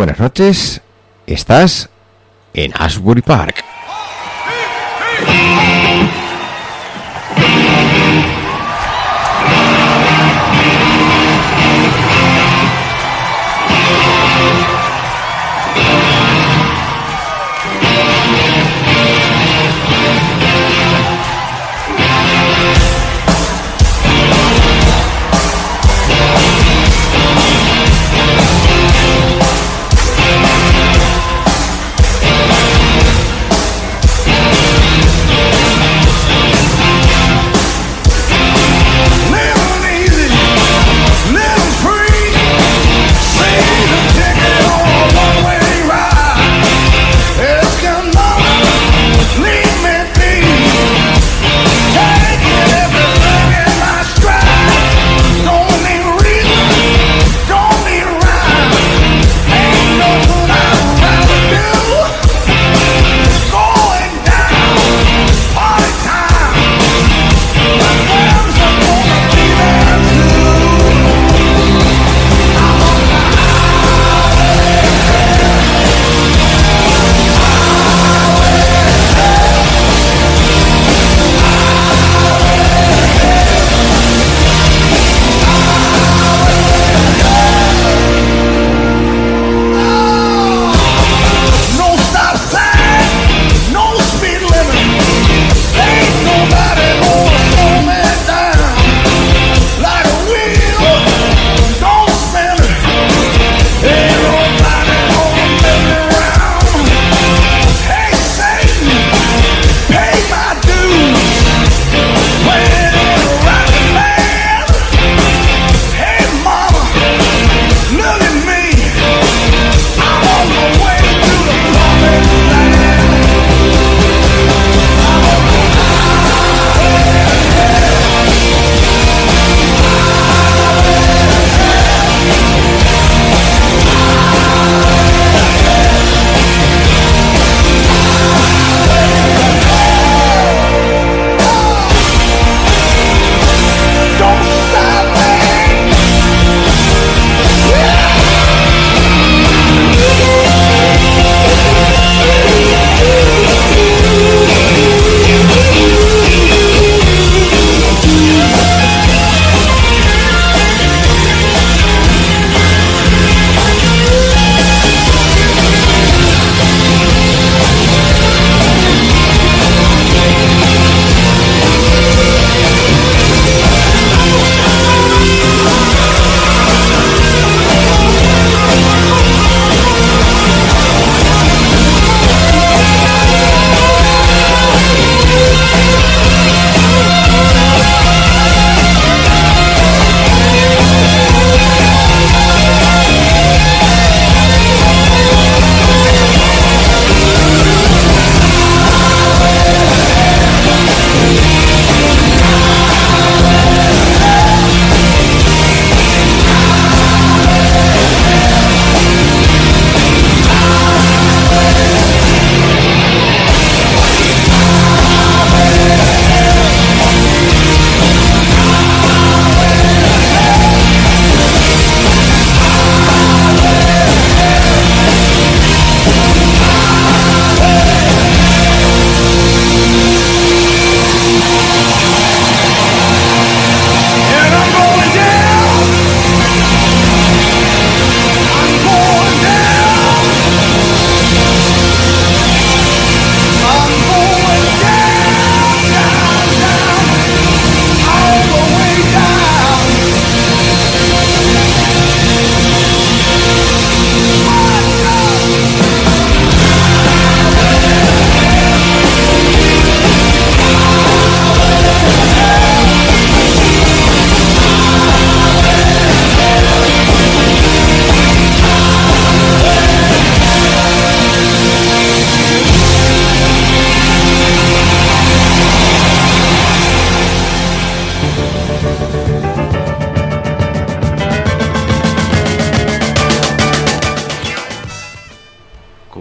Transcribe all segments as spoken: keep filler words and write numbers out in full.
buenas noches. Estás en Ashbury Park. We'll be right back.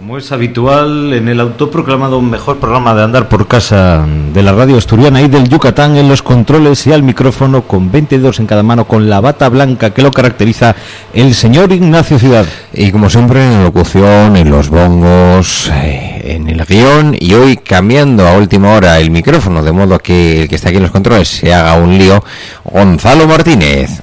Como es habitual, en el autoproclamado mejor programa de andar por casa de la radio asturiana y del Yucatán, en los controles y al micrófono, con veintidós en cada mano, con la bata blanca que lo caracteriza, el señor Ignacio Ciudad. Y como siempre, en la locución, en los bongos, eh, en el guión, y hoy cambiando a última hora el micrófono, de modo que el que está aquí en los controles se haga un lío, Gonzalo Martínez.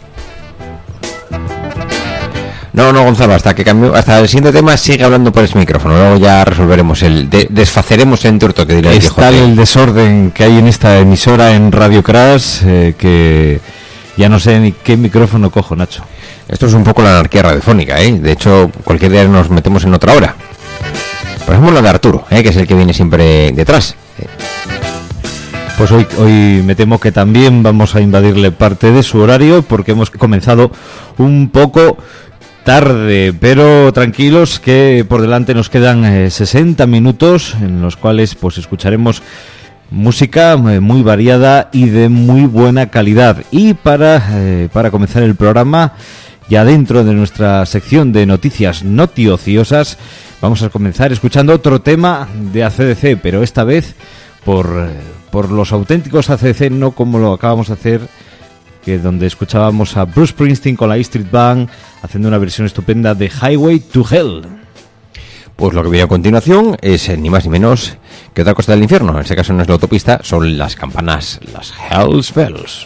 No, no, Gonzalo, hasta que cambie, hasta el siguiente tema sigue hablando por ese micrófono. Luego ya resolveremos el, de, desfaceremos el tuerto que dirá el Está el desorden que hay en esta emisora en Radio Crash, eh, que ya no sé ni qué micrófono cojo, Nacho. Esto es un poco la anarquía radiofónica, ¿eh? De hecho, cualquier día nos metemos en otra hora. Por ejemplo, la de Arturo, ¿eh? Que es el que viene siempre detrás. Pues hoy, hoy me temo que también vamos a invadirle parte de su horario, porque hemos comenzado un poco tarde, pero tranquilos que por delante nos quedan eh, sesenta minutos en los cuales pues escucharemos música eh, muy variada y de muy buena calidad. Y para, eh, para comenzar el programa, ya dentro de nuestra sección de noticias notiociosas, vamos a comenzar escuchando otro tema de A C D C, pero esta vez por, eh, por los auténticos A C D C, no como lo acabamos de hacer, que donde escuchábamos a Bruce Springsteen con la E Street Band haciendo una versión estupenda de Highway to Hell. Pues lo que viene a continuación es eh, ni más ni menos que otra cosa del infierno. En este caso no es la autopista, son las campanas, las Hell's Bells.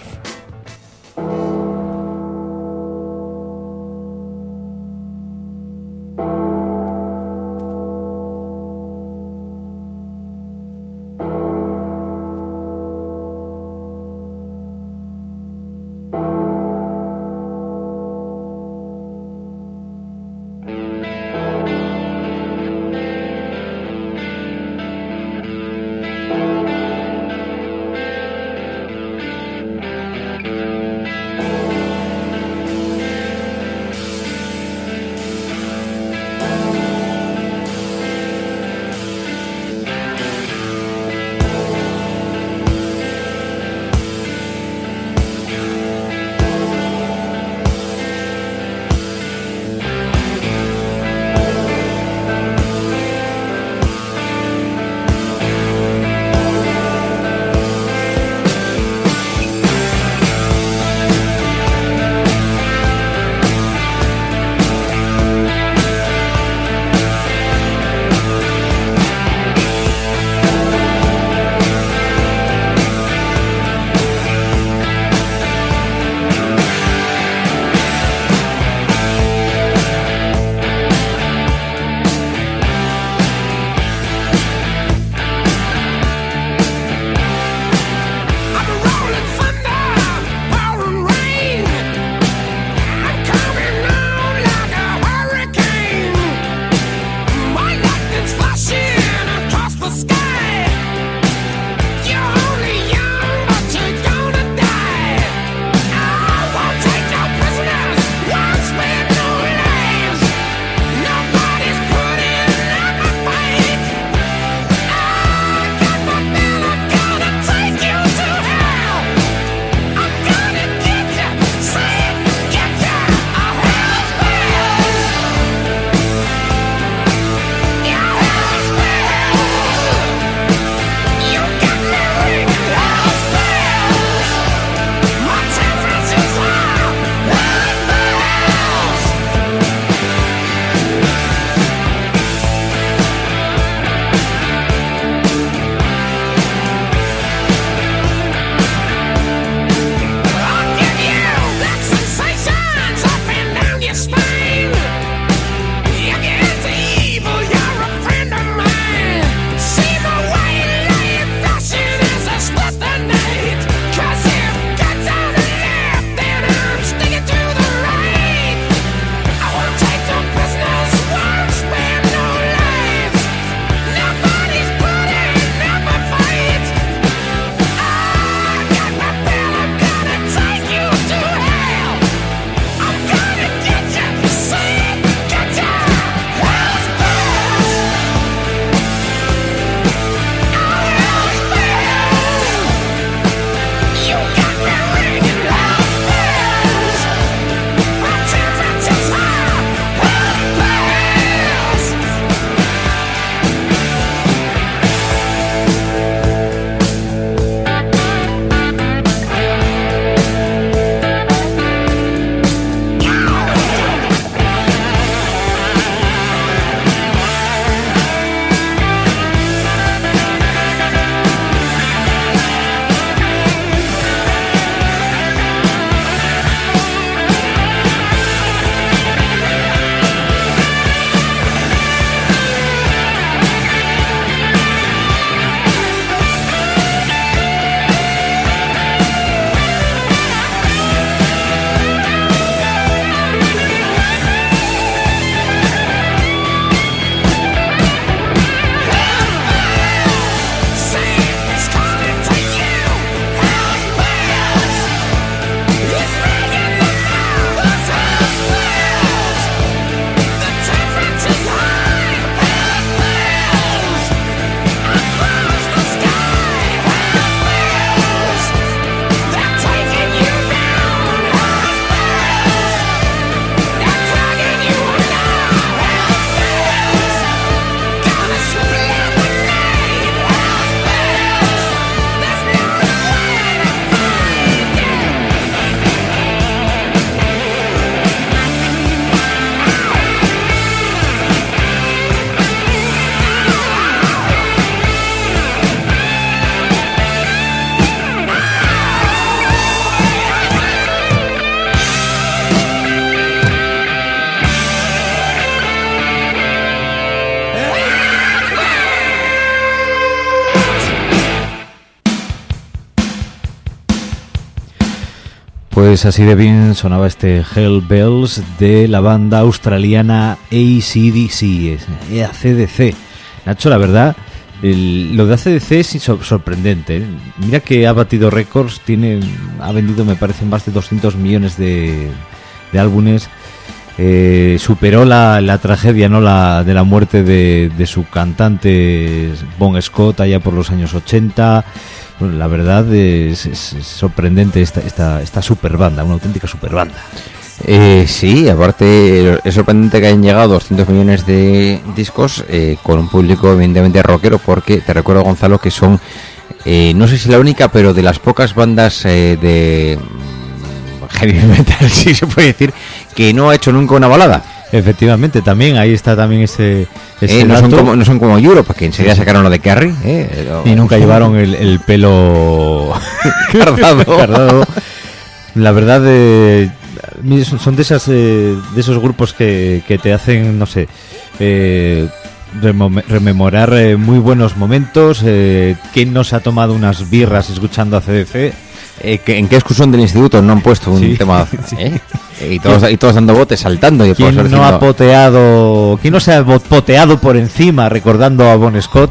Pues así de bien sonaba este Hell Bells de la banda australiana A C D C, A C D C. Nacho, la verdad, el, lo de A C D C es sorprendente, ¿eh? Mira que ha batido récords, tiene, ha vendido, me parece, más de doscientos millones de, de álbumes. Eh, superó la, la tragedia, ¿no? la, de la muerte de, de su cantante Bon Scott allá por los años ochenta. Bueno, la verdad es, es, es sorprendente esta, esta, esta super banda, una auténtica super banda. Eh, sí, aparte es sorprendente que hayan llegado doscientos millones de discos eh, con un público evidentemente rockero, porque te recuerdo, Gonzalo, que son, eh, no sé si la única, pero de las pocas bandas eh, de heavy metal, si se puede decir, que no ha hecho nunca una balada. Efectivamente, también ahí está también ese, ese eh, no, son como, no son como Europe, que enseguida sacaron lo de Carrie, eh, y nunca llevaron el, el pelo cardado. cardado. La verdad, eh, son de esas eh, de esos grupos que, que te hacen, no sé, eh, rememorar eh, muy buenos momentos. Eh, ¿Quién no se ha tomado unas birras escuchando a C D C? Eh, ¿En qué excursión del instituto no han puesto un sí. tema? ¿eh? Y todos, y todos dando botes, saltando. Y ¿Quién no diciendo... ha poteado? ¿Quién no se ha poteado por encima recordando a Bon Scott?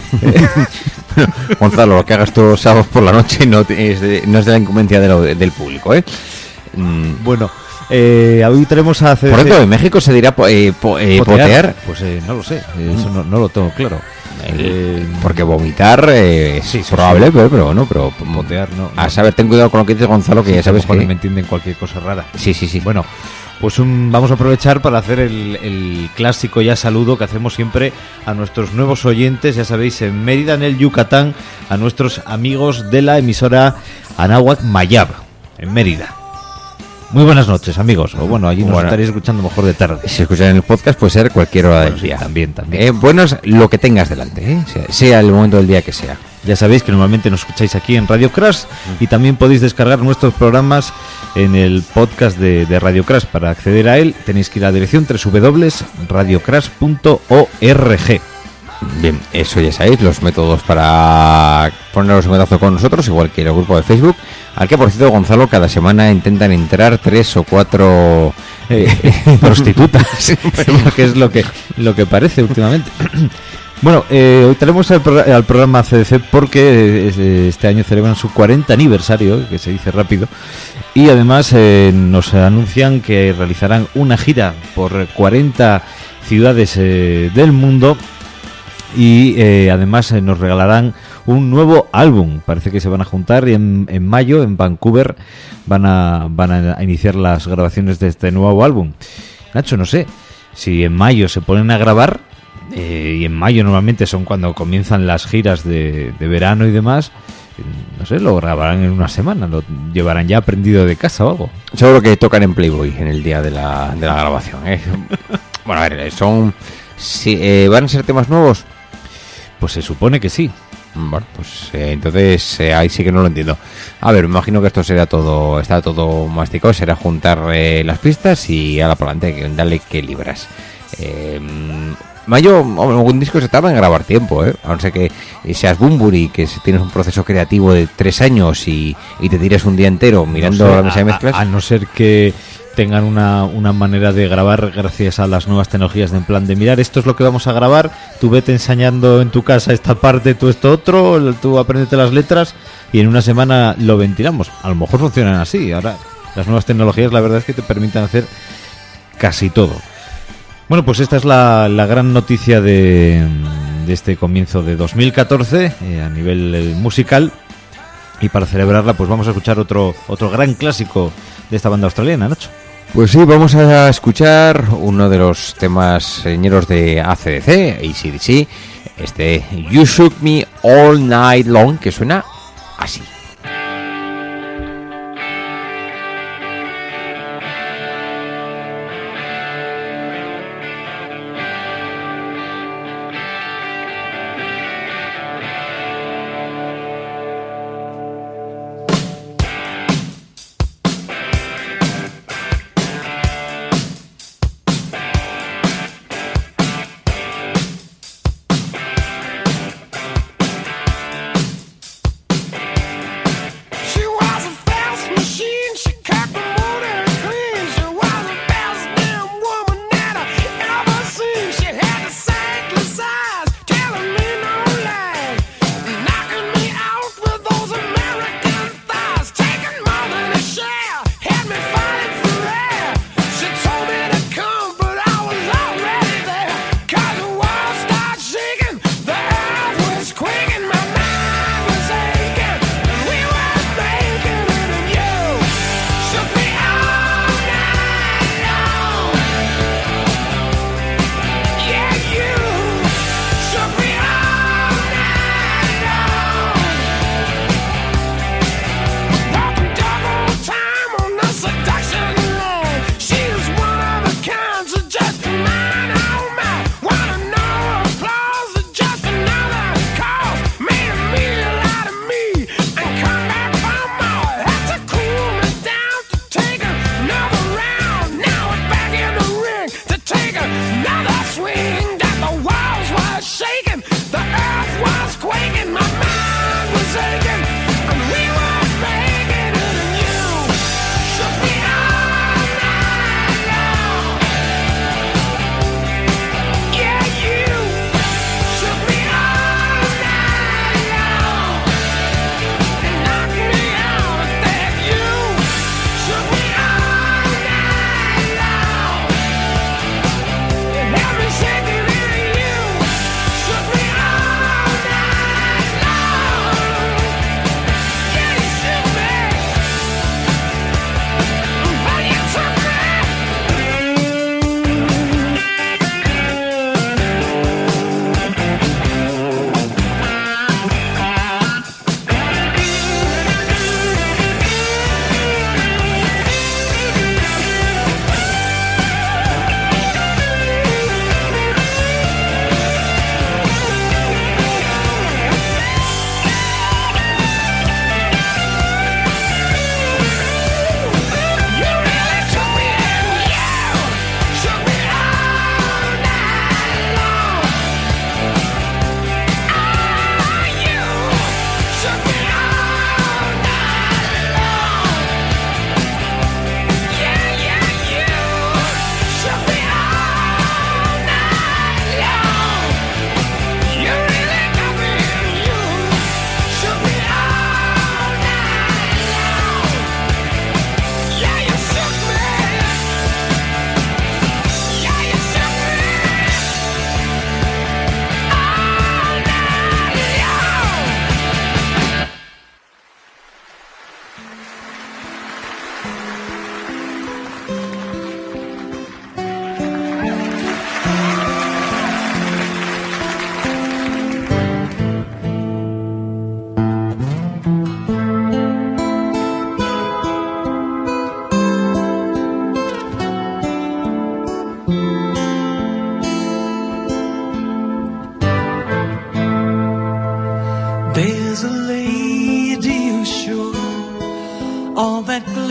Gonzalo, lo que hagas tú sábados por la noche no es de, no es de la incumbencia de lo, del público, ¿eh? Mm. Bueno, eh, hoy tenemos a C D C. Por cierto, ¿en México se dirá po, eh, po, eh, potear? potear? Pues eh, no lo sé, eh, eso no, no lo tengo claro. Eh, porque vomitar eh, sí, es probable, sí. pero, pero bueno, pero potear no, a saber, ten cuidado con lo que dices, Gonzalo, que sí, ya sabes que me entienden cualquier cosa rara. Sí, sí, sí. Bueno, pues un, vamos a aprovechar para hacer el, el clásico ya saludo que hacemos siempre a nuestros nuevos oyentes, ya sabéis, en Mérida, en el Yucatán, a nuestros amigos de la emisora Anáhuac Mayab, en Mérida. Muy buenas noches, amigos. O bueno, allí nos bueno, estaréis escuchando mejor de tarde. Si escuchan en el podcast, puede ser cualquier hora bueno, del sí, día. También, también. Eh, bueno, es lo que tengas delante, ¿eh? sea, sea el momento del día que sea. Ya sabéis que normalmente nos escucháis aquí en Radio Crash y también podéis descargar nuestros programas en el podcast de, de Radio Crash. Para acceder a él tenéis que ir a la dirección doble u doble u doble u punto radio crash punto org. Bien, eso ya sabéis, los métodos para poneros en contacto con nosotros, igual que el grupo de Facebook, al que, por cierto, Gonzalo, cada semana intentan entrar tres o cuatro eh, prostitutas, que es lo que lo que parece últimamente. Bueno, eh, hoy tenemos al, pro- al programa C D C porque eh, este año celebran su cuarenta aniversario, que se dice rápido, y además eh, nos anuncian que realizarán una gira por cuarenta ciudades eh, del mundo. Y eh, además eh, nos regalarán un nuevo álbum. Parece que se van a juntar y en, en mayo en Vancouver van a van a iniciar las grabaciones de este nuevo álbum. Nacho, no sé si en mayo se ponen a grabar eh, y en mayo normalmente son cuando comienzan las giras de, de verano y demás. No sé, lo grabarán en una semana, lo llevarán ya aprendido de casa o algo. Seguro que tocan en Playboy en el día de la, de la grabación, ¿eh? Bueno, a ver, son si, eh, ¿van a ser temas nuevos? Pues se supone que sí. Bueno, pues eh, entonces eh, ahí sí que no lo entiendo. A ver, me imagino que esto será todo, está todo masticado, será juntar eh, las pistas y ahora por adelante, dale que libras. Eh, Mayo, un disco se tarda en grabar tiempo, ¿eh? A no ser que seas Bunbury, que tienes un proceso creativo de tres años y, y te tires un día entero mirando no sé, la mesa de mezclas. A, a no ser que tengan una, una manera de grabar gracias a las nuevas tecnologías de en plan de mirar, esto es lo que vamos a grabar, tú vete ensayando en tu casa esta parte, tú esto otro, tú apréndete las letras y en una semana lo ventilamos. A lo mejor funcionan así. Ahora las nuevas tecnologías la verdad es que te permiten hacer casi todo. Bueno, pues esta es la, la gran noticia de, de este comienzo de dos mil catorce eh, a nivel eh, musical, y para celebrarla pues vamos a escuchar otro otro gran clásico de esta banda australiana, Nacho. Pues sí, vamos a escuchar uno de los temas señeros de A C D C, A C D C, este You Shook Me All Night Long, que suena así.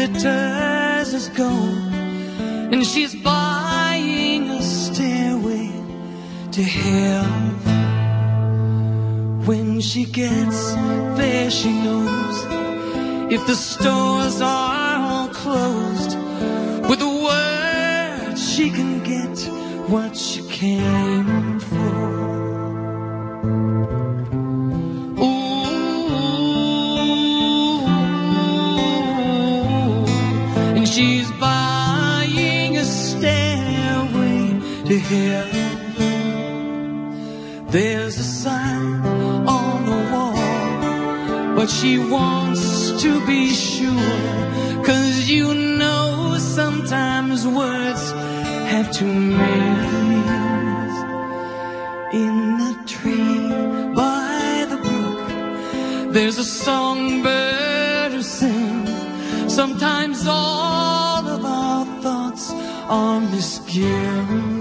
glitters as gold, and she's buying a stairway to heaven. When she gets there, she knows if the stores are all closed, with a word she can get what she came for. Ooh, and she's buying a stairway to heaven. There's a sign on the wall, but she wants to be sure, 'cause you know sometimes words have two meanings. In the tree by the brook, there's a songbird who sings. Sometimes all of our thoughts are misgiven.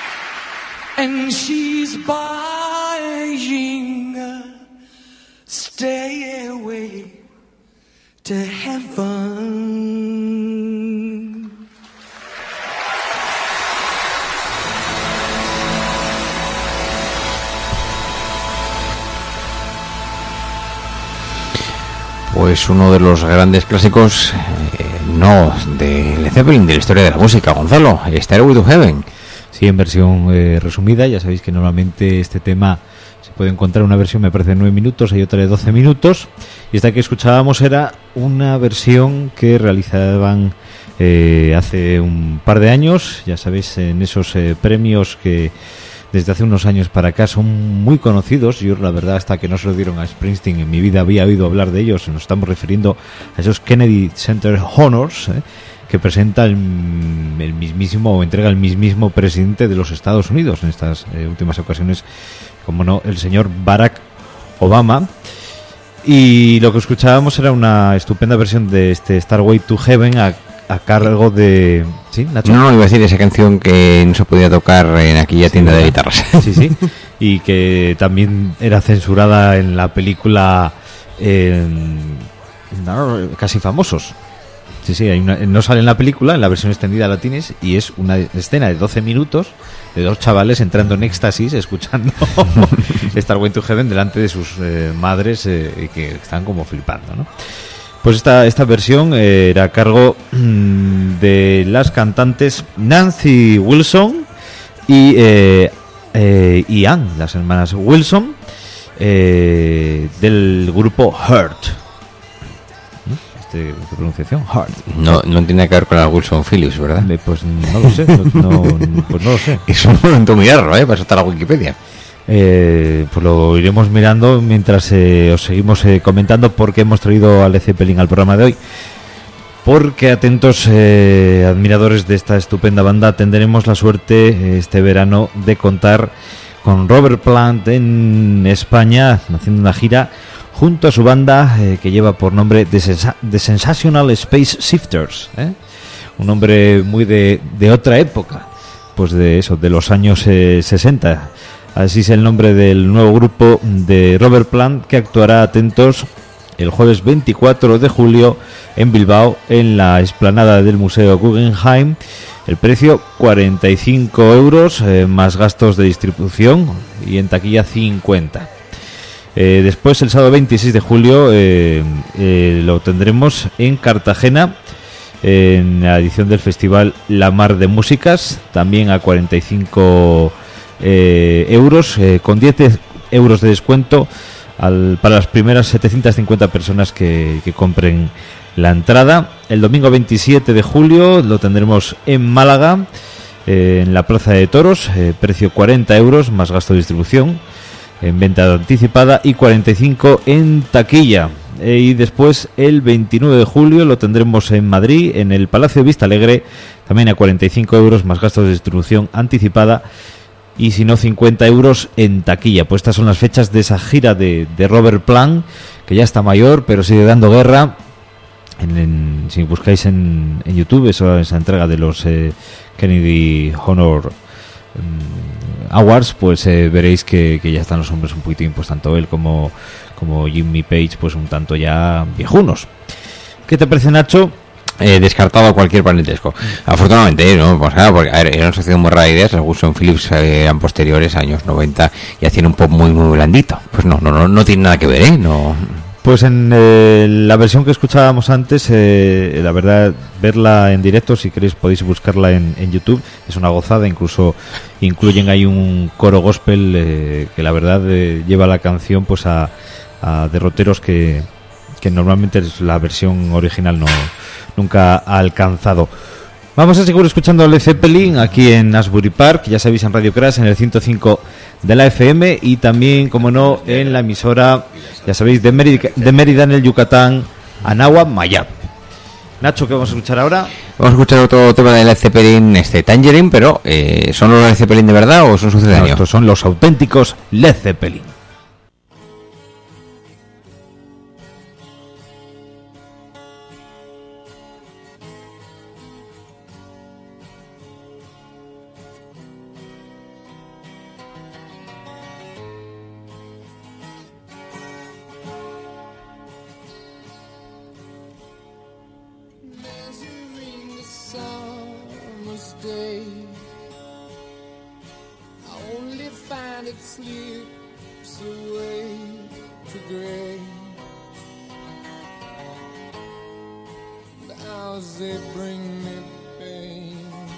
and she's buying a heaven. Pues uno de los grandes clásicos, eh, no de Led Zeppelin, de la historia de la música, Gonzalo, Stairway to Heaven. Sí, en versión eh, resumida. Ya sabéis que normalmente este tema se puede encontrar una versión, me parece, de nueve minutos, hay otra de doce minutos. Y esta que escuchábamos era una versión que realizaban eh, hace un par de años, ya sabéis, en esos eh, premios que desde hace unos años para acá son muy conocidos. Yo, la verdad, hasta que no se lo dieron a Springsteen, en mi vida había oído hablar de ellos. Nos estamos refiriendo a esos Kennedy Center Honors, ¿eh? que presenta el, el mismísimo, o entrega el mismísimo presidente de los Estados Unidos en estas eh, últimas ocasiones, como no, el señor Barack Obama. Y lo que escuchábamos era una estupenda versión de este Stairway to Heaven a, a cargo de... ¿Sí, Nacho? No, no, iba a decir esa canción que no se podía tocar en aquella Sí, tienda ¿verdad? de guitarras. Sí, sí. Y que también era censurada en la película eh, no, Casi Famosos. Sí, sí, hay una, no sale en la película, en la versión extendida la tienes, y es una escena de doce minutos de dos chavales entrando en éxtasis escuchando Stairway to Heaven delante de sus eh, madres eh, que están como flipando, ¿no? Pues esta, esta versión eh, era a cargo mm, de las cantantes Nancy Wilson y eh, eh, y Ann, las hermanas Wilson, eh, del grupo Hurt. ¿Qué pronunciación? Hurt. No, no tiene que ver con la Wilson Phillips, ¿verdad? Eh, Pues no lo sé, no, no, pues no lo sé. Es un momento mirarlo, ¿eh? Para eso está la Wikipedia. Eh, pues lo iremos mirando mientras eh, os seguimos eh, comentando por qué hemos traído a Led Zeppelin al programa de hoy. Porque atentos, eh, admiradores de esta estupenda banda, tendremos la suerte eh, este verano de contar con Robert Plant en España, haciendo una gira junto a su banda eh, que lleva por nombre The, Sensa- The Sensational Space Shifters, ¿eh? Un nombre muy de, de otra época, pues de eso, de los años eh, sesenta. Así es el nombre del nuevo grupo de Robert Plant, que actuará, atentos, el jueves veinticuatro de julio en Bilbao, en la explanada del Museo Guggenheim. El precio cuarenta y cinco euros, eh, más gastos de distribución, y en taquilla cincuenta. Eh, después, el sábado veintiséis de julio, eh, eh, lo tendremos en Cartagena, en la edición del festival La Mar de Músicas, también a cuarenta y cinco eh, euros, eh, con diez euros de descuento al, para las primeras setecientas cincuenta personas que, que compren la entrada. El domingo veintisiete de julio lo tendremos en Málaga, eh, en la Plaza de Toros, eh, precio cuarenta euros, más gasto de distribución, en venta anticipada, y cuarenta y cinco en taquilla. Eh, y después, el veintinueve de julio, lo tendremos en Madrid, en el Palacio de Vista Alegre, también a cuarenta y cinco euros, más gastos de distribución anticipada, y si no, cincuenta euros en taquilla. Pues estas son las fechas de esa gira de, de Robert Plant, que ya está mayor, pero sigue dando guerra. En, en, si buscáis en, en YouTube, eso, esa entrega de los eh, Kennedy Honor Awards, pues eh, veréis que, que ya están los hombres un poquitín, pues tanto él como, como Jimmy Page, pues un tanto ya viejunos. ¿Qué te parece, Nacho? Eh, descartado cualquier parentesco. Afortunadamente, ¿eh? ¿no? Pues claro, porque a ver, era una asociación muy rara de ideas. Los Wilson Phillips eh, eran posteriores, años noventa, y hacían un pop muy, muy blandito. Pues no, no, no, no tiene nada que ver, ¿eh? No. Pues en eh, la versión que escuchábamos antes, eh, la verdad, verla en directo, si queréis podéis buscarla en, en YouTube, es una gozada. Incluso incluyen ahí un coro gospel eh, que la verdad eh, lleva la canción pues a, a derroteros que, que normalmente la versión original no nunca ha alcanzado. Vamos a seguir escuchando a Led Zeppelin aquí en Asbury Park, ya sabéis, en Radio Crash, en el ciento cinco de la F M, y también, como no, en la emisora, ya sabéis, de Mérida, de Mérida en el Yucatán, Anáhuac, Mayab. Nacho, ¿qué vamos a escuchar ahora? Vamos a escuchar otro tema de Led Zeppelin, este Tangerine, pero eh, ¿son los Led Zeppelin de verdad o son No, sucedáneos? estos son los auténticos Led Zeppelin. day. I only find it slips away to gray. The hours they bring me pain.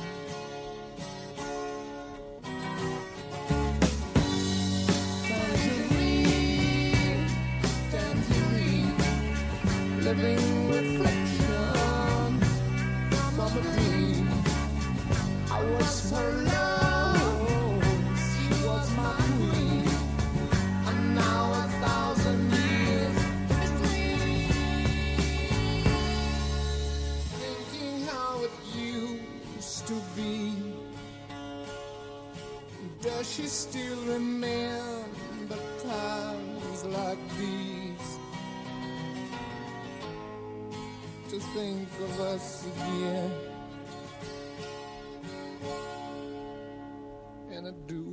Tangerine, tangerine, living reflections from a dream. I was her love, she was my queen, and now a thousand years between. Thinking how it used to be. Does she still remember times like these? To think of us again, and I do.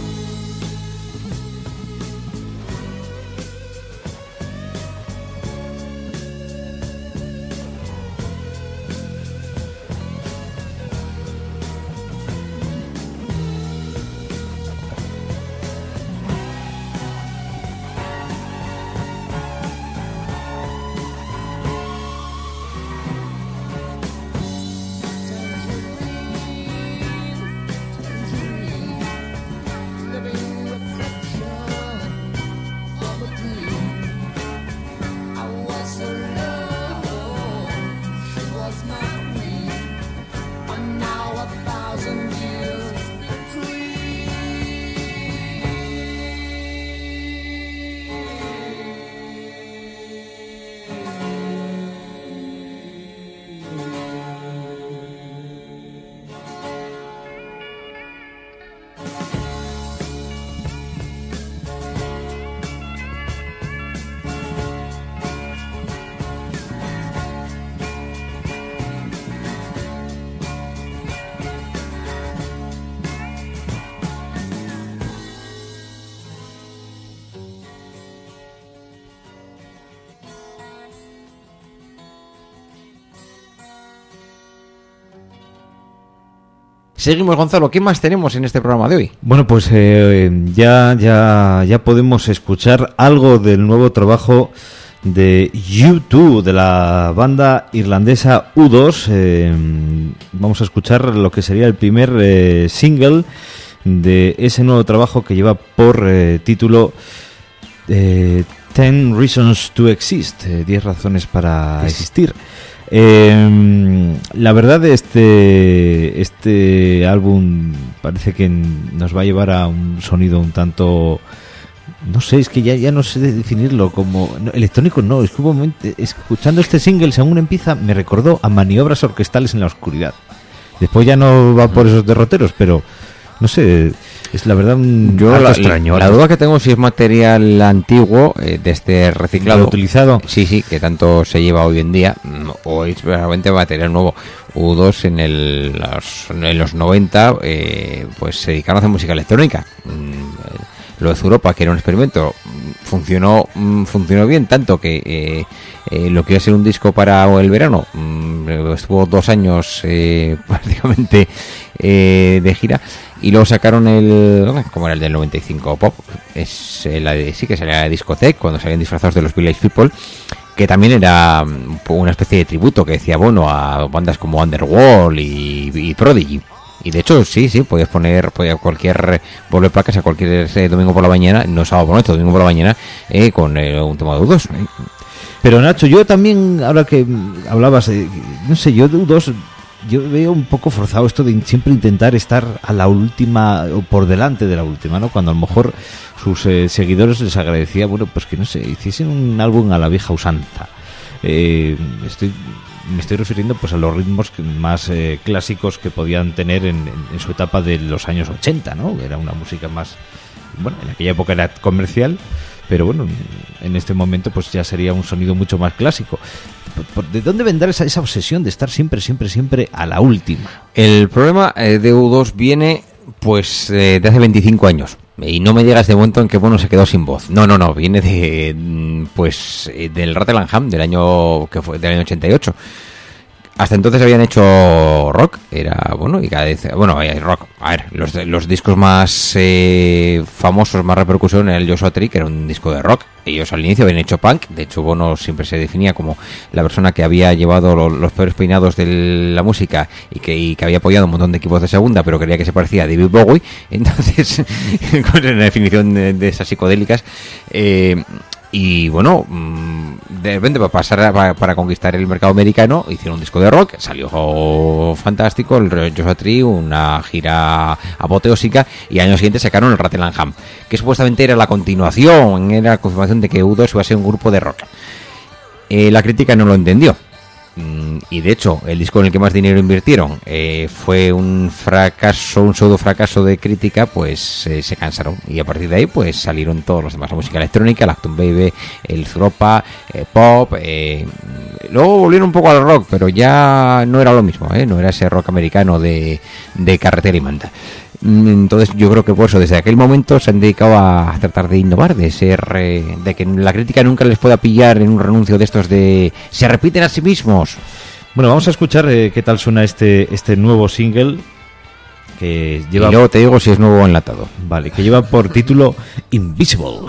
Seguimos, Gonzalo, ¿qué más tenemos en este programa de hoy? Bueno, pues eh, ya, ya, ya podemos escuchar algo del nuevo trabajo de U dos, de la banda irlandesa U dos. Eh, vamos a escuchar lo que sería el primer eh, single de ese nuevo trabajo que lleva por eh, título eh, Ten Reasons to Exist, eh, diez razones para existir. Eh, la verdad, este este álbum parece que nos va a llevar a un sonido un tanto, no sé, es que ya, ya no sé definirlo como no, electrónico, no, es que un momento, escuchando este single según empieza me recordó a maniobras orquestales en la oscuridad. Después ya no va por esos derroteros, pero no sé, es la verdad un Yo algo la, extraño. La, la duda que tengo es si es material antiguo, eh, de este reciclado, utilizado. Sí, sí, que tanto se lleva hoy en día, o es realmente material nuevo. U dos en, el, los, en los noventa, eh, pues se dedicaron a hacer música electrónica. Mm, lo de Europa, que era un experimento, funcionó funcionó bien, tanto que eh, eh, lo que iba a ser un disco para el verano, mm, estuvo dos años eh, prácticamente eh, de gira. Y luego sacaron el, como era el del noventa y cinco Pop, es la de, sí que salía de Discotech, cuando salían disfrazados de los Village People, que también era una especie de tributo que decía bueno a bandas como Underworld y, y Prodigy. Y de hecho, sí, sí, podías poner podías cualquier volver placas a cualquier eh, domingo por la mañana, no sábado por la noche, domingo por la mañana, eh, con eh, un tema de U dos. Eh. Pero Nacho, yo también, ahora que hablabas, eh, no sé, yo de U dos... Yo veo un poco forzado esto de siempre intentar estar a la última o por delante de la última, ¿no? Cuando a lo mejor sus eh, seguidores les agradecía, bueno, pues que no sé, hiciesen un álbum a la vieja usanza. Eh, estoy me estoy refiriendo pues a los ritmos más eh, clásicos que podían tener en, en, en su etapa de los años ochenta, ¿no? Era una música más, bueno, en aquella época era comercial, pero bueno, en este momento pues ya sería un sonido mucho más clásico. ¿De dónde vendrá esa, esa obsesión de estar siempre, siempre, siempre a la última? El problema eh, de U dos viene pues eh, de hace veinticinco años. Y no me digas de momento en que bueno se quedó sin voz. No, no, no, viene de pues eh, del Rattle and Hum del año que fue del año ochenta y ocho. hasta entonces habían hecho rock, era bueno, y cada vez, bueno, hay rock, a ver, los, los discos más eh, famosos, más repercusión era el Joshua Tree, que era un disco de rock. Ellos al inicio habían hecho punk, de hecho Bono siempre se definía como la persona que había llevado lo, los peores peinados de la música y que, y que había apoyado un montón de equipos de segunda, pero creía que se parecía a David Bowie, entonces, con la definición de, de esas psicodélicas, eh, y bueno, de repente para pasar a, para, para conquistar el mercado americano hicieron un disco de rock, salió oh, fantástico, el Joshua Tree, una gira apoteósica, y al año siguiente sacaron el Rattle and Hum, que supuestamente era la continuación, era la confirmación de que U dos iba a ser un grupo de rock. Eh, la crítica no lo entendió. Y de hecho el disco en el que más dinero invirtieron eh, fue un fracaso, un pseudo fracaso de crítica, pues eh, se cansaron y a partir de ahí pues salieron todos los demás, la música electrónica, el Acton Baby, el Thropa, eh, pop, eh, luego volvieron un poco al rock, pero ya no era lo mismo, eh, no era ese rock americano de, de carretera y manta. Entonces yo creo que por eso desde aquel momento se han dedicado a tratar de innovar, de ser eh, de que la crítica nunca les pueda pillar en un renuncio de estos de se repiten a sí mismos. Bueno, vamos a escuchar eh, qué tal suena este este nuevo single que lleva, y luego te digo si es nuevo o enlatado. Vale, que lleva por título Invisible.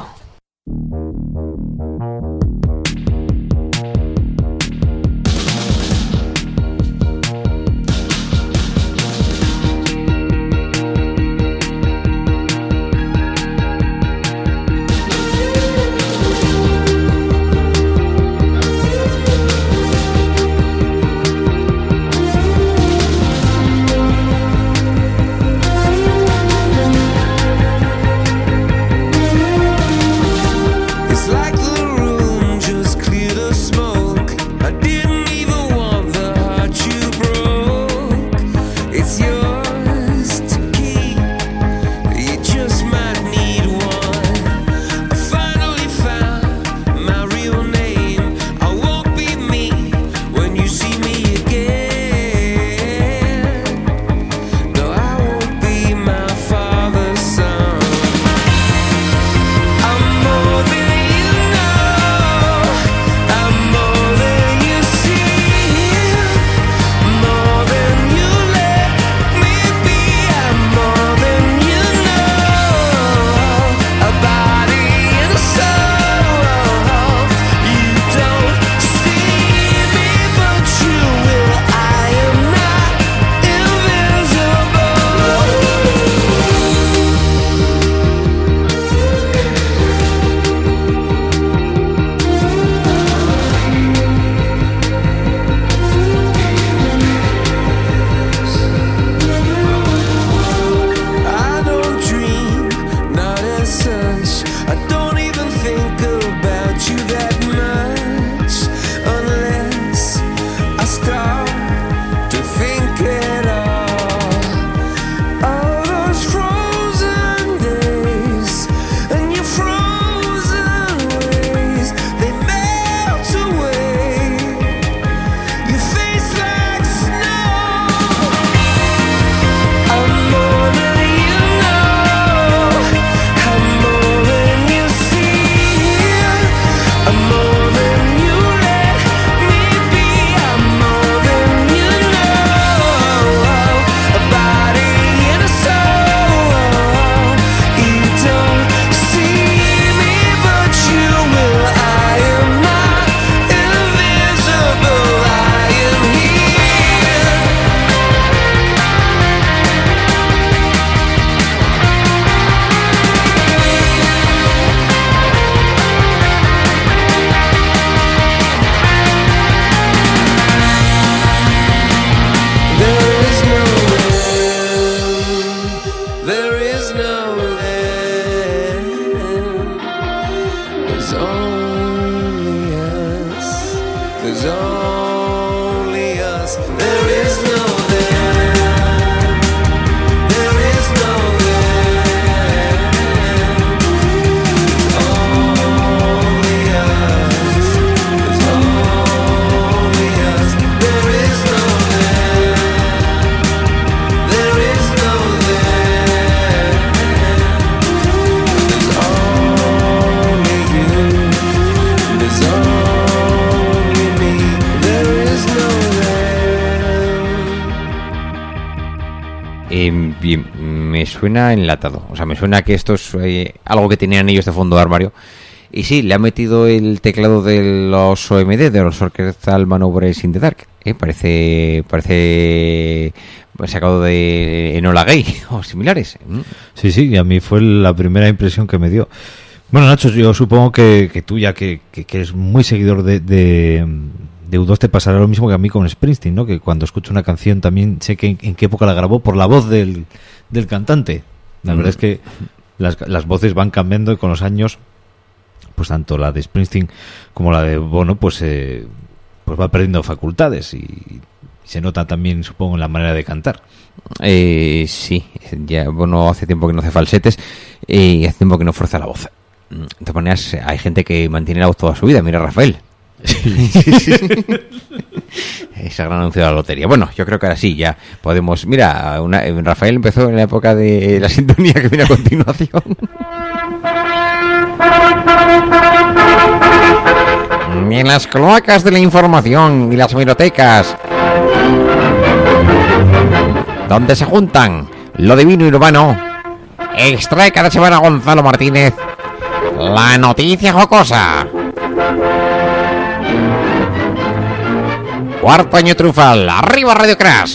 Eh, bien, me suena enlatado. O sea, me suena que esto es eh, algo que tenían ellos de fondo de armario. Y sí, le ha metido el teclado de los O M D, de los Orchestral Maneuvers in the Dark. Eh, parece parece sacado de Enola Gay o similares. Sí, sí, y a mí fue la primera impresión que me dio. Bueno, Nacho, yo supongo que, que tú, ya que, que, que eres muy seguidor de, de, de U dos, te pasará lo mismo que a mí con Springsteen, ¿no? Que cuando escucho una canción también sé que en, en qué época la grabó por la voz del, del cantante. La mm. verdad es que las, las voces van cambiando y con los años, pues tanto la de Springsteen como la de Bono, pues, eh, pues va perdiendo facultades y se nota también, supongo, en la manera de cantar. Eh, sí, ya Bono hace tiempo que no hace falsetes y hace tiempo que no fuerza la voz. De todas maneras, hay gente que mantiene la voz toda su vida. Mira a Rafael. Esa gran anuncio de la lotería. Bueno, yo creo que ahora sí, ya podemos. Mira, una, Rafael empezó en la época de la sintonía que viene a continuación. En las cloacas de la información y las bibliotecas, donde se juntan lo divino y lo humano, extrae cada semana Gonzalo Martínez la noticia jocosa. Cuarto año triunfal, arriba Radio Crash.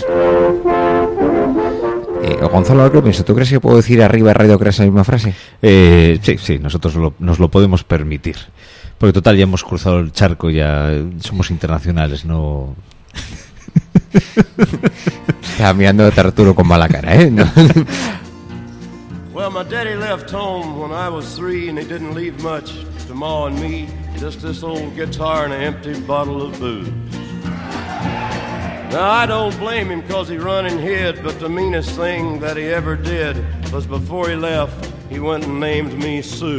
Eh, Gonzalo, algo pienso, ¿tú crees que puedo decir arriba Radio Crash la misma frase? Eh, sí, sí, nosotros lo, nos lo podemos permitir. Porque total, ya hemos cruzado el charco, ya somos internacionales, no... Estaba mirando a Arturo con mala cara, ¿eh? No. Well, my daddy left home when I was three, and he didn't leave much to Ma and me, just this old guitar and an empty bottle of booze. Now, I don't blame him cause he run and hid, but the meanest thing that he ever did was before he left, he went and named me Sue.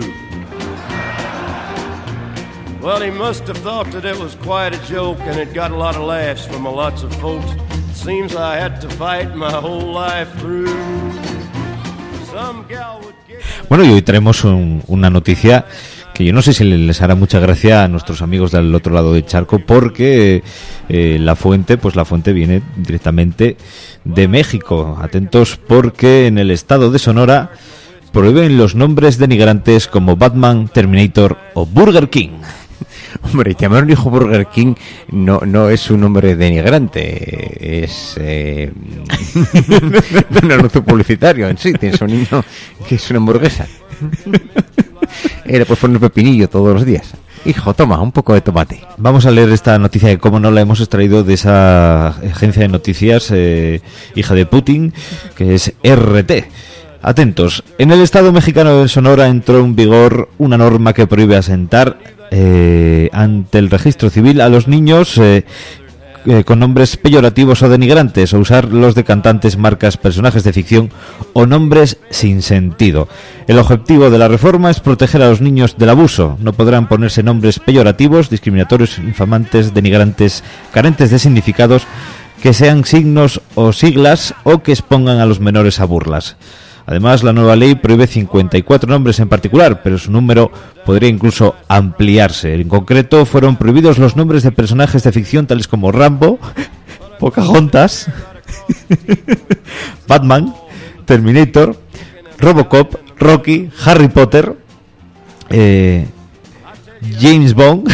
Well, he must have thought that it was quite a joke, and it got a lot of laughs from a lots of folks. It seems I had to fight my whole life through. Some gal would get... Bueno, y hoy traemos un, una noticia que yo no sé si les hará mucha gracia a nuestros amigos del otro lado del charco, porque eh, la fuente, pues la fuente viene directamente de México. Atentos, porque en el estado de Sonora prohíben los nombres denigrantes como Batman, Terminator o Burger King. Hombre, llamar a un hijo Burger King no no es un nombre denigrante, es eh, un anuncio publicitario en sí. Tienes un niño que es una hamburguesa. Era pues poner pepinillo todos los días. Hijo, toma, un poco de tomate. Vamos a leer esta noticia que, como no, la hemos extraído de esa agencia de noticias, eh, hija de Putin, que es R T. Atentos, en el estado mexicano de Sonora entró en vigor una norma que prohíbe asentar eh, ante el registro civil a los niños eh, eh, con nombres peyorativos o denigrantes, o usar los de cantantes, marcas, personajes de ficción o nombres sin sentido. El objetivo de la reforma es proteger a los niños del abuso. No podrán ponerse nombres peyorativos, discriminatorios, infamantes, denigrantes, carentes de significados, que sean signos o siglas o que expongan a los menores a burlas. Además, la nueva ley prohíbe cincuenta y cuatro nombres en particular, pero su número podría incluso ampliarse. En concreto, fueron prohibidos los nombres de personajes de ficción tales como Rambo, Pocahontas, Batman, Terminator, Robocop, Rocky, Harry Potter, eh, James Bond.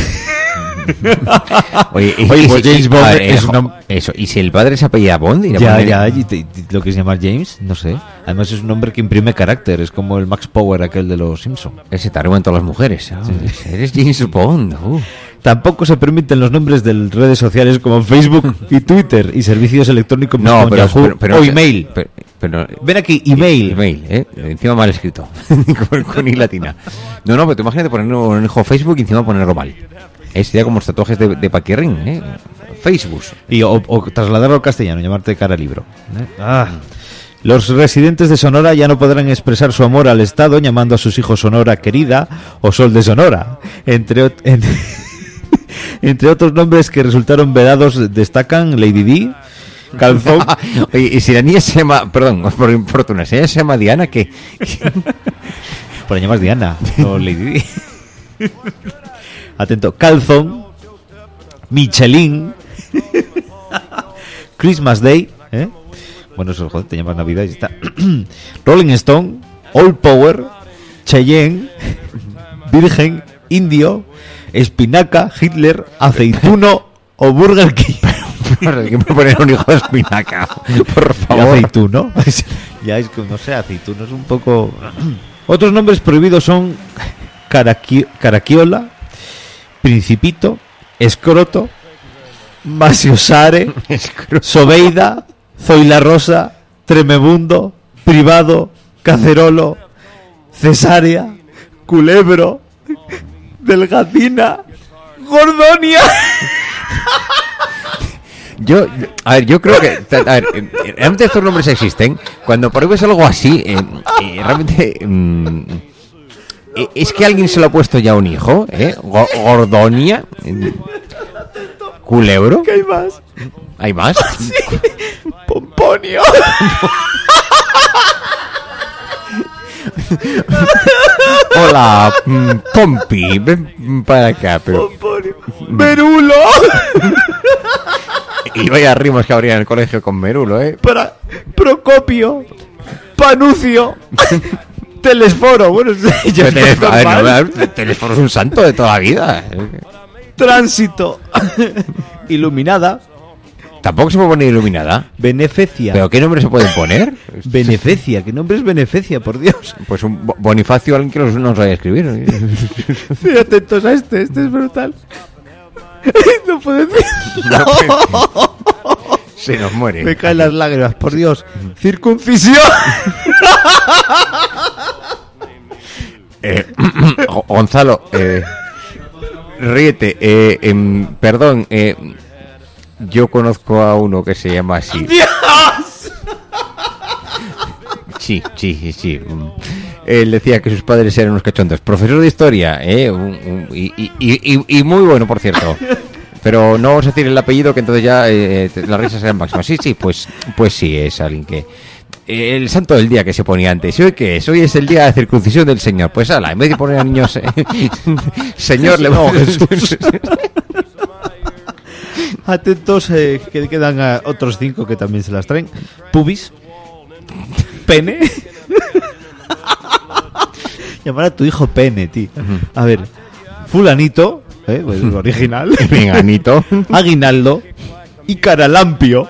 Oye, y, Oye, y, pues y, James y, Bond ver, es hijo, un eso. Y si el padre se apellida Bond, ya, poner... ya, y te, y lo que se llama James, no sé. Además es un nombre que imprime carácter, es como el Max Power aquel de los Simpson. Ese te argumenta a las mujeres. Oh, sí. Eres James Bond. Uh. Tampoco se permiten los nombres de redes sociales como Facebook y Twitter y servicios electrónicos no, como pero, Yahoo pero, pero, o email. Pero, pero, ven aquí, email. Email, ¿eh? Encima mal escrito. con, con I latina. No, no, pero tú imagínate poner un hijo Facebook y encima ponerlo mal. Eh, sería como los tatuajes de, de Paquirrín, ¿eh? Facebook. Y, o, o trasladarlo al castellano, llamarte cara libro. ¿eh? Ah. Los residentes de Sonora ya no podrán expresar su amor al Estado llamando a sus hijos Sonora querida o Sol de Sonora. Entre, entre, entre otros nombres que resultaron vedados destacan Lady Di, Calzón. Oye, y si la niña se llama, perdón, por infortuna, si ella se llama Diana, ¿qué? Por la llamas Diana, no Lady Di. Atento, Calzón, Michelin, Christmas Day, ¿eh? Bueno, eso, joder, te llamas Navidad y está. Rolling Stone, All Power, Cheyenne, Virgen, Indio, Espinaca, Hitler, Aceituno o Burger King. Pero, ¿qué me poner un hijo de espinaca? Por ¿Y favor. aceituno? Ya es que, no sé, aceituno es un poco... Otros nombres prohibidos son Caraqui- Caraquiola, Principito, Escroto, Masiosare, Sobeida, Zoila Rosa, Tremebundo, Privado, Cacerolo, Cesárea, Culebro, Delgadina, Gordonia. Yo, a ver, yo creo que, a ver, eh, realmente estos nombres existen. Cuando prohíbes algo así, eh, eh, realmente mm, eh, es que alguien se lo ha puesto ya a un hijo, ¿eh? Go- Gordonia, eh, Culebro. ¿Qué hay más? ¿Hay más? Pomponio. Hola, mm, Pompi, ven para acá, pero Pomponio. Merulo. y vaya rimos que habría en el colegio con Merulo, ¿eh? Para Procopio, Panucio, Telesforo, bueno, ya es Telef- a ver, no, normal. a ver, Telesforo es un santo de toda la vida. Tránsito, Iluminada, Tampoco se puede poner iluminada. Beneficia. ¿Pero qué nombre se pueden poner? Beneficia, ¿qué nombre es Beneficia, por Dios? Pues un Bo- Bonifacio, alguien que los- no sabía escribir. Estoy atentos a este, este es brutal. No puedo decir. Se nos muere. Me caen las lágrimas, por Dios. Circuncisión. Eh, Go- Gonzalo, eh, ríete. Eh, em, perdón, eh, yo conozco a uno que se llama así. ¡Dios! Sí, sí, sí, sí. Mm. Él decía que sus padres eran unos cachondos. Profesor de historia, ¿eh? Un- un- y, y- y- y muy bueno, por cierto. Pero no vamos a decir el apellido, que entonces ya eh, te- las risas serán máximas. Sí, sí, pues, pues sí, es alguien que... eh, El santo del día que se ponía antes. ¿Y hoy qué es? Hoy es el día de circuncisión del Señor. Pues ala, en vez de poner a niños... eh, Señor, le vamos Jesús. Atentos, eh, que quedan eh, otros cinco que también se las traen. Pubis. Pene. Llamar a tu hijo Pene, tío. A ver. Fulanito. ¿Eh? Pues el original. Venganito. Aguinaldo. Y Caralampio.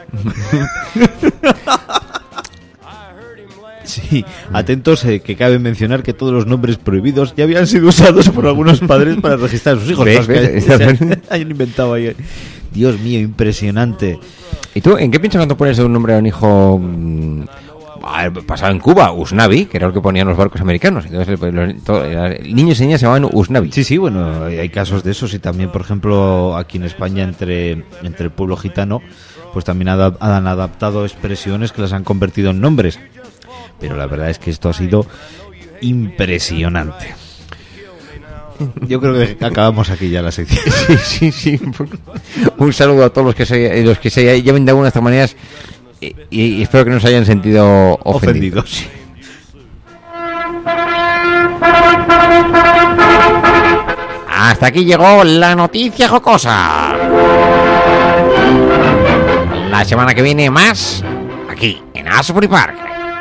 Sí, atentos, eh, que cabe mencionar que todos los nombres prohibidos ya habían sido usados por algunos padres para registrar a sus hijos. ¿Ves? Más que ¿Ves? se hayan inventado ahí. Dios mío, impresionante. ¿Y tú en qué piensas cuando pones un nombre a un hijo? mm, a ver, pasaba en Cuba, Usnavi, que era lo que ponían los barcos americanos. Entonces, pues, los, todo- el niños y niñas se llamaban Usnavi. Sí, sí, bueno, hay hay casos de esos y también, por ejemplo, aquí en España, entre, entre el pueblo gitano, pues también ada- han adaptado expresiones que las han convertido en nombres. Pero la verdad es que esto ha sido impresionante. Yo creo que acabamos aquí ya la sección. Sí, sí, sí. Un saludo a todos los que se, los que se llamen de alguna de estas maneras y, y espero que no se hayan sentido ofendidos. Ofendidos. Hasta aquí llegó la noticia jocosa. La semana que viene más aquí en Asbury Park.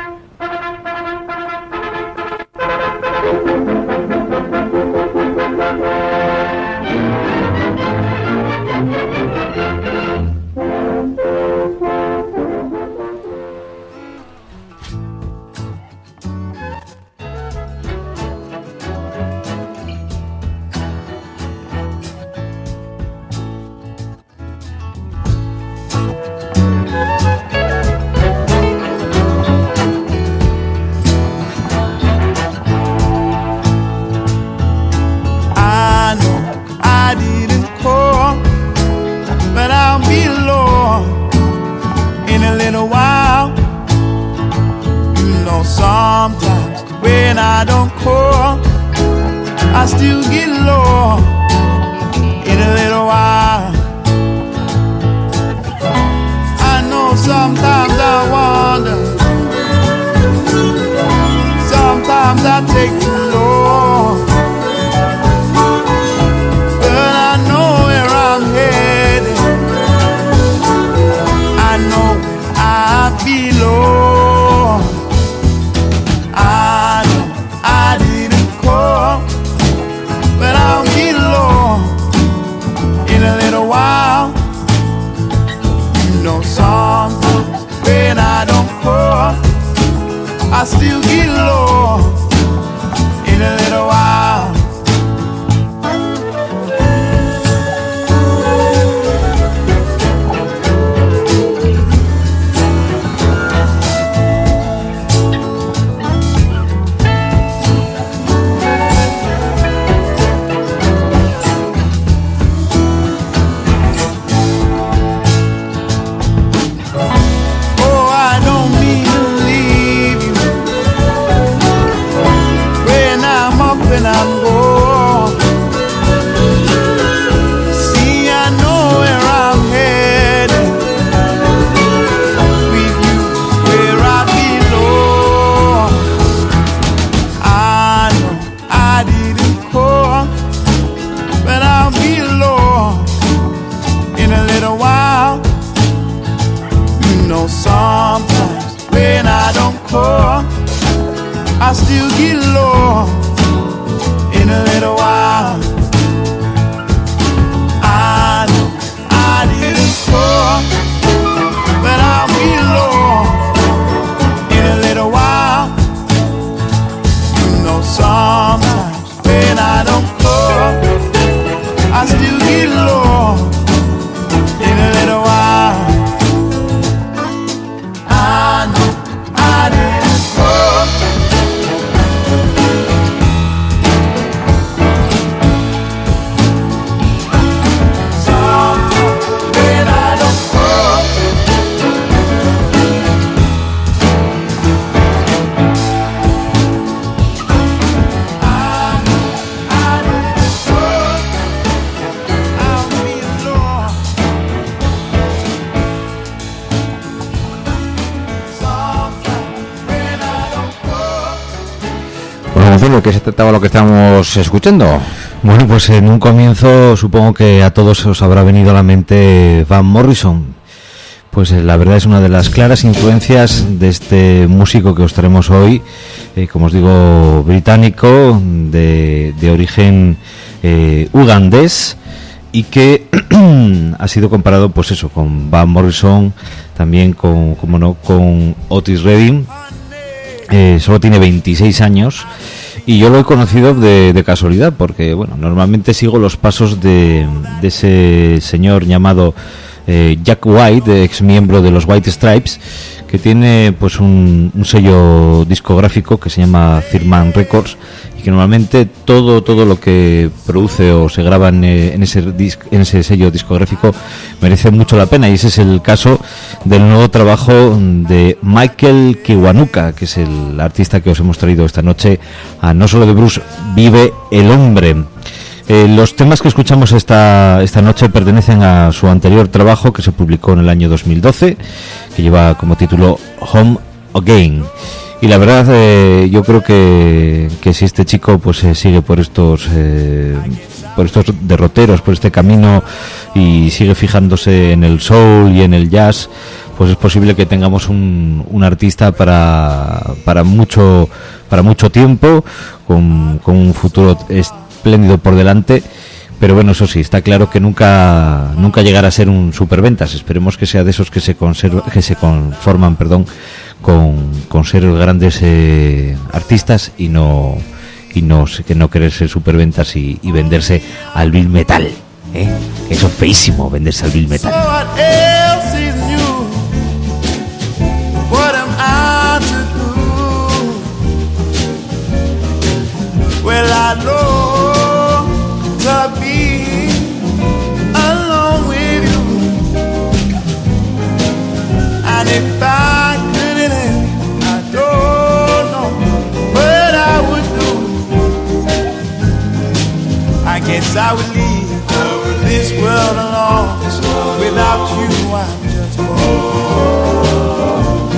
I know I didn't call, but I'll be alone in a little while. You know, sometimes when I don't call, I still get low in a little while. I know sometimes I wonder, sometimes I take too long. But I know where I'm headed, I know where I belong. I don't call, I still get low in a little while. I still get low in a little while. I know I didn't fall, but I'll be low in a little while. You know sometimes when I don't call, I still get low in a little while. I know I didn't fall. ¿De qué se trataba lo que estamos escuchando? Bueno, pues en un comienzo supongo que a todos os habrá venido a la mente Van Morrison. Pues eh, la verdad es una de las claras influencias de este músico que os traemos hoy, eh, como os digo, británico, de, de origen eh, ugandés, y que ha sido comparado, pues eso, con Van Morrison, también con, como no, con Otis Redding. Eh, solo tiene veintiséis años. Y yo lo he conocido de, de casualidad, porque bueno, normalmente sigo los pasos de, de ese señor llamado eh, Jack White, ex miembro de los White Stripes, que tiene pues un, un sello discográfico que se llama Third Records, y que normalmente todo todo lo que produce o se graba en, en ese disc, en ese sello discográfico merece mucho la pena, y ese es el caso del nuevo trabajo de Michael Kiwanuka, que es el artista que os hemos traído esta noche a No Solo de Blues Vive el Hombre. Eh, los temas que escuchamos esta, esta noche pertenecen a su anterior trabajo, que se publicó en el año dos mil doce, que lleva como título Home Again. Y la verdad, eh, yo creo que, que si este chico pues eh, sigue por estos eh, por estos derroteros, por este camino, y sigue fijándose en el soul y en el jazz, pues es posible que tengamos un, un artista para para mucho para mucho tiempo, con, con un futuro espléndido por delante. Pero bueno, eso sí, está claro que nunca nunca llegará a ser un superventas. Esperemos que sea de esos que se conserva, que se conforman, perdón, con, con ser grandes eh, artistas y no y no que no querer ser superventas y, y venderse al bill metal, ¿eh? Eso es feísimo, venderse al bill metal. To be alone with you, and if I couldn't, I don't know what I would do. I guess I would leave this world alone. Without you, I'm just bored.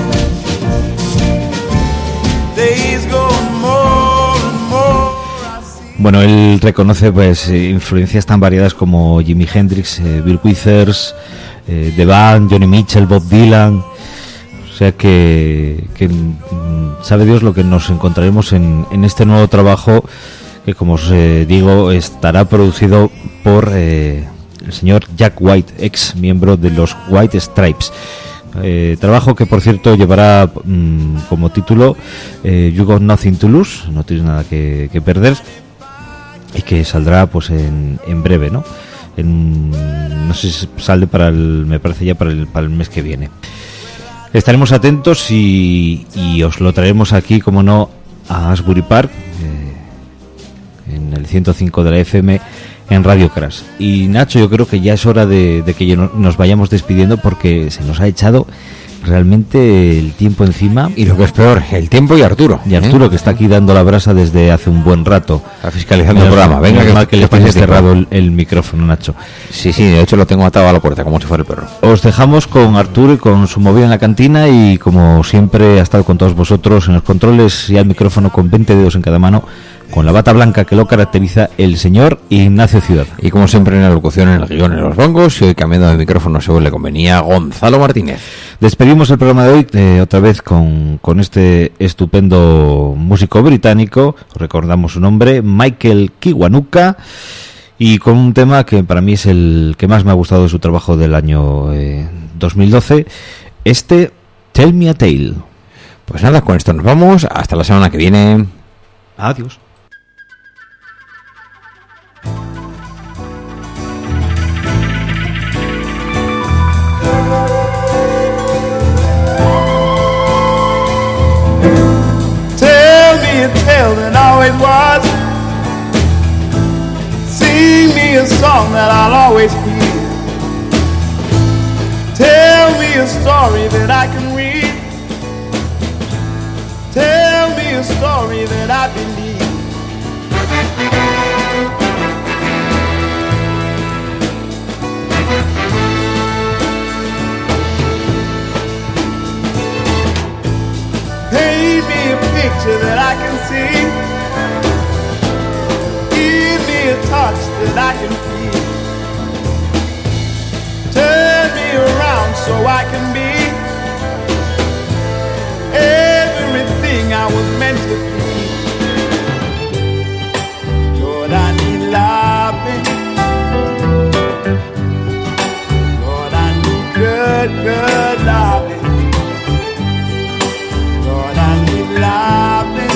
Days go more and more. Bueno, él reconoce pues influencias tan variadas como Jimi Hendrix, eh, Bill Withers, eh, The Band, Johnny Mitchell, Bob Dylan. O sea que, que sabe Dios lo que nos encontraremos en, en este nuevo trabajo, que como os eh, digo estará producido por eh, el señor Jack White, ex miembro de los White Stripes. Eh, trabajo que, por cierto, llevará mmm, como título eh, You Got Nothing to Lose, no tienes nada que, que perder, y que saldrá pues en, en breve, ¿no? En, no sé si sale para el, me parece ya para el, para el mes que viene. Estaremos atentos y, y os lo traeremos aquí, como no, a Asbury Park, eh, en el ciento cinco de la F M, en Radio Crash. Y Nacho, yo creo que ya es hora de, de que nos vayamos despidiendo, porque se nos ha echado realmente el tiempo encima. Y lo que es peor, el tiempo y Arturo. Y Arturo, ¿eh? Que está aquí dando la brasa desde hace un buen rato. Está fiscalizando el programa. Venga, que, mal que le tienes cerrado el, el micrófono, Nacho. Sí, sí, de hecho lo tengo atado a la puerta, como si fuera el perro. Os dejamos con Arturo y con su movida en la cantina, y como siempre ha estado con todos vosotros en los controles y al micrófono con veinte dedos en cada mano, con la bata blanca que lo caracteriza, el señor Ignacio Ciudad. Y como siempre en la locución, en el guión, en los bongos, y hoy cambiando de micrófono según le convenía, Gonzalo Martínez. Despedimos el programa de hoy eh, otra vez con, con este estupendo músico británico, recordamos su nombre, Michael Kiwanuka, y con un tema que para mí es el que más me ha gustado de su trabajo del año eh, dos mil doce, este Tell Me a Tale. Pues nada, con esto nos vamos, hasta la semana que viene. Adiós. A tale that always was. Sing me a song that I'll always hear. Tell me a story that I can read. Tell me a story that I believe. Paint me a picture that I can see. Give me a touch that I can feel. Turn me around so I can be everything I was meant to be. Lord, I need loving. Lord, I need good, good loving. Loving.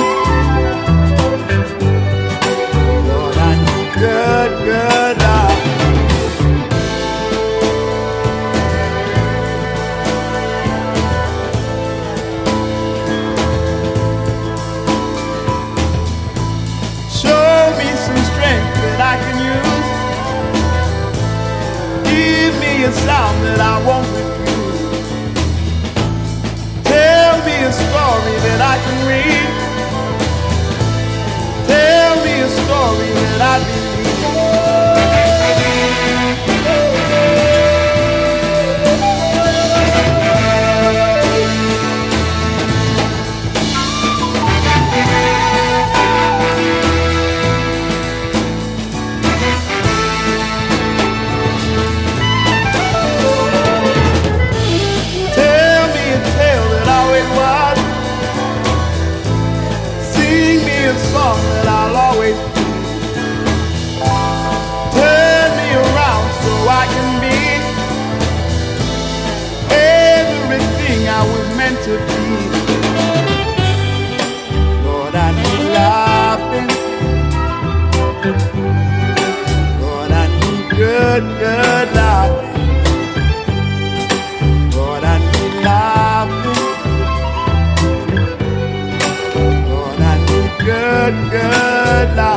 Lord, I need good, good love. Show me some strength that I can use. Give me a sound that I won't refuse. Tell me a story that I can read. Tell me a story that I believe. Song that I'll always be. Turn me around so I can be everything I was meant to be. Lord, I need loving. Lord, I need good, good loving. Lord, I need loving. Good, good love.